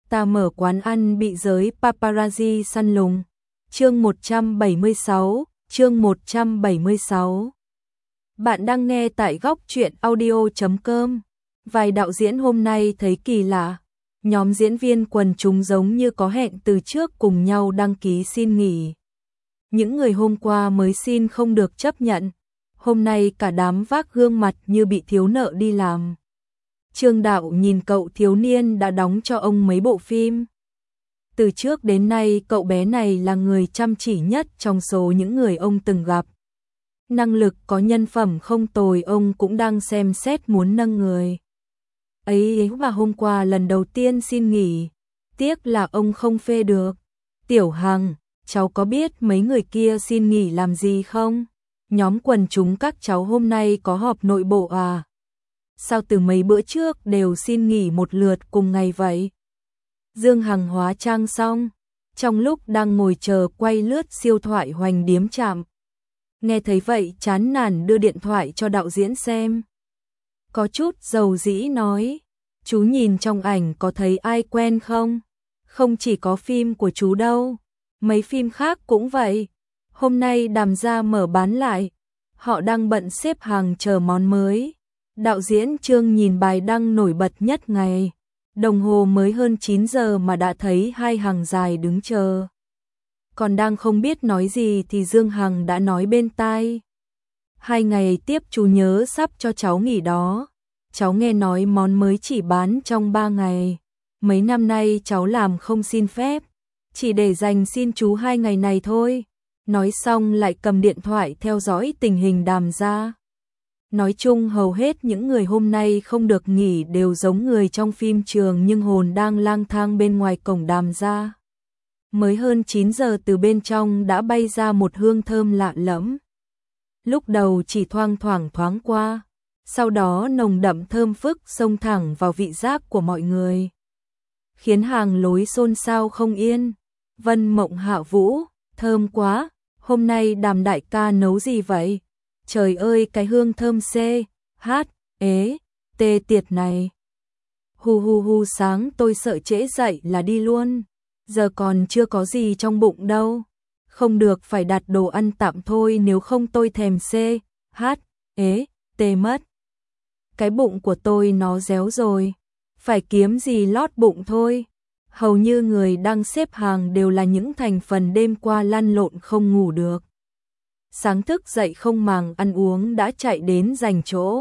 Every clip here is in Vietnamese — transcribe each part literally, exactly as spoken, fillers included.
Ta mở quán ăn bị giới paparazzi săn lùng. Chương một trăm bảy mươi sáu, chương một trăm bảy mươi sáu. Bạn đang nghe tại góc truyện audio chấm com. Vài đạo diễn hôm nay thấy kỳ lạ. Nhóm diễn viên quần chúng giống như có hẹn từ trước cùng nhau đăng ký xin nghỉ. Những người hôm qua mới xin không được chấp nhận. Hôm nay cả đám vác gương mặt như bị thiếu nợ đi làm. Trương Đạo nhìn cậu thiếu niên đã đóng cho ông mấy bộ phim. Từ trước đến nay cậu bé này là người chăm chỉ nhất trong số những người ông từng gặp. Năng lực có nhân phẩm không tồi, ông cũng đang xem xét muốn nâng người. Ấy và hôm qua lần đầu tiên xin nghỉ, tiếc là ông không phê được. Tiểu Hằng, cháu có biết mấy người kia xin nghỉ làm gì không? Nhóm quần chúng các cháu hôm nay có họp nội bộ à? Sao từ mấy bữa trước đều xin nghỉ một lượt cùng ngày vậy? Dương Hằng hóa trang xong, trong lúc đang ngồi chờ quay lướt siêu thoại Hoành Điếm Trạm. Nghe thấy vậy chán nản đưa điện thoại cho đạo diễn xem. Có chút dầu dĩ nói, chú nhìn trong ảnh có thấy ai quen không? Không chỉ có phim của chú đâu, mấy phim khác cũng vậy. Hôm nay Đàm Gia mở bán lại, họ đang bận xếp hàng chờ món mới. Đạo diễn Trương nhìn bài đăng nổi bật nhất ngày. Đồng hồ mới hơn chín giờ mà đã thấy hai hàng dài đứng chờ. Còn đang không biết nói gì thì Dương Hằng đã nói bên tai. Hai ngày tiếp chú nhớ sắp cho cháu nghỉ đó. Cháu nghe nói món mới chỉ bán trong ba ngày. Mấy năm nay cháu làm không xin phép, chỉ để dành xin chú hai ngày này thôi. Nói xong lại cầm điện thoại theo dõi tình hình Đàm Gia. Nói chung hầu hết những người hôm nay không được nghỉ đều giống người trong phim trường nhưng hồn đang lang thang bên ngoài cổng Đàm Gia. Mới hơn chín giờ từ bên trong đã bay ra một hương thơm lạ lẫm. Lúc đầu chỉ thoang thoảng thoáng qua, sau đó nồng đậm thơm phức xông thẳng vào vị giác của mọi người. Khiến hàng lối xôn xao không yên. Vân Mộng Hạ Vũ, thơm quá, hôm nay Đàm đại ca nấu gì vậy? Trời ơi cái hương thơm C, H, ế, tê tiệt này. Hu hu hu sáng tôi sợ trễ dậy là đi luôn. Giờ còn chưa có gì trong bụng đâu. Không được phải đặt đồ ăn tạm thôi nếu không tôi thèm C, H, ế, tê mất. Cái bụng của tôi nó réo rồi. Phải kiếm gì lót bụng thôi. Hầu như người đang xếp hàng đều là những thành phần đêm qua lăn lộn không ngủ được. Sáng thức dậy không màng ăn uống đã chạy đến giành chỗ.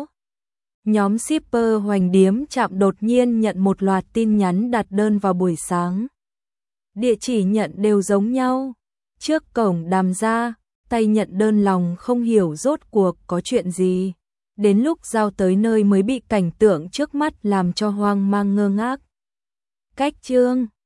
Nhóm shipper Hoành Điếm Trạm đột nhiên nhận một loạt tin nhắn đặt đơn vào buổi sáng. Địa chỉ nhận đều giống nhau. Trước cổng Đàm Gia, tay nhận đơn lòng không hiểu rốt cuộc có chuyện gì. Đến lúc giao tới nơi mới bị cảnh tượng trước mắt làm cho hoang mang ngơ ngác. Cách chương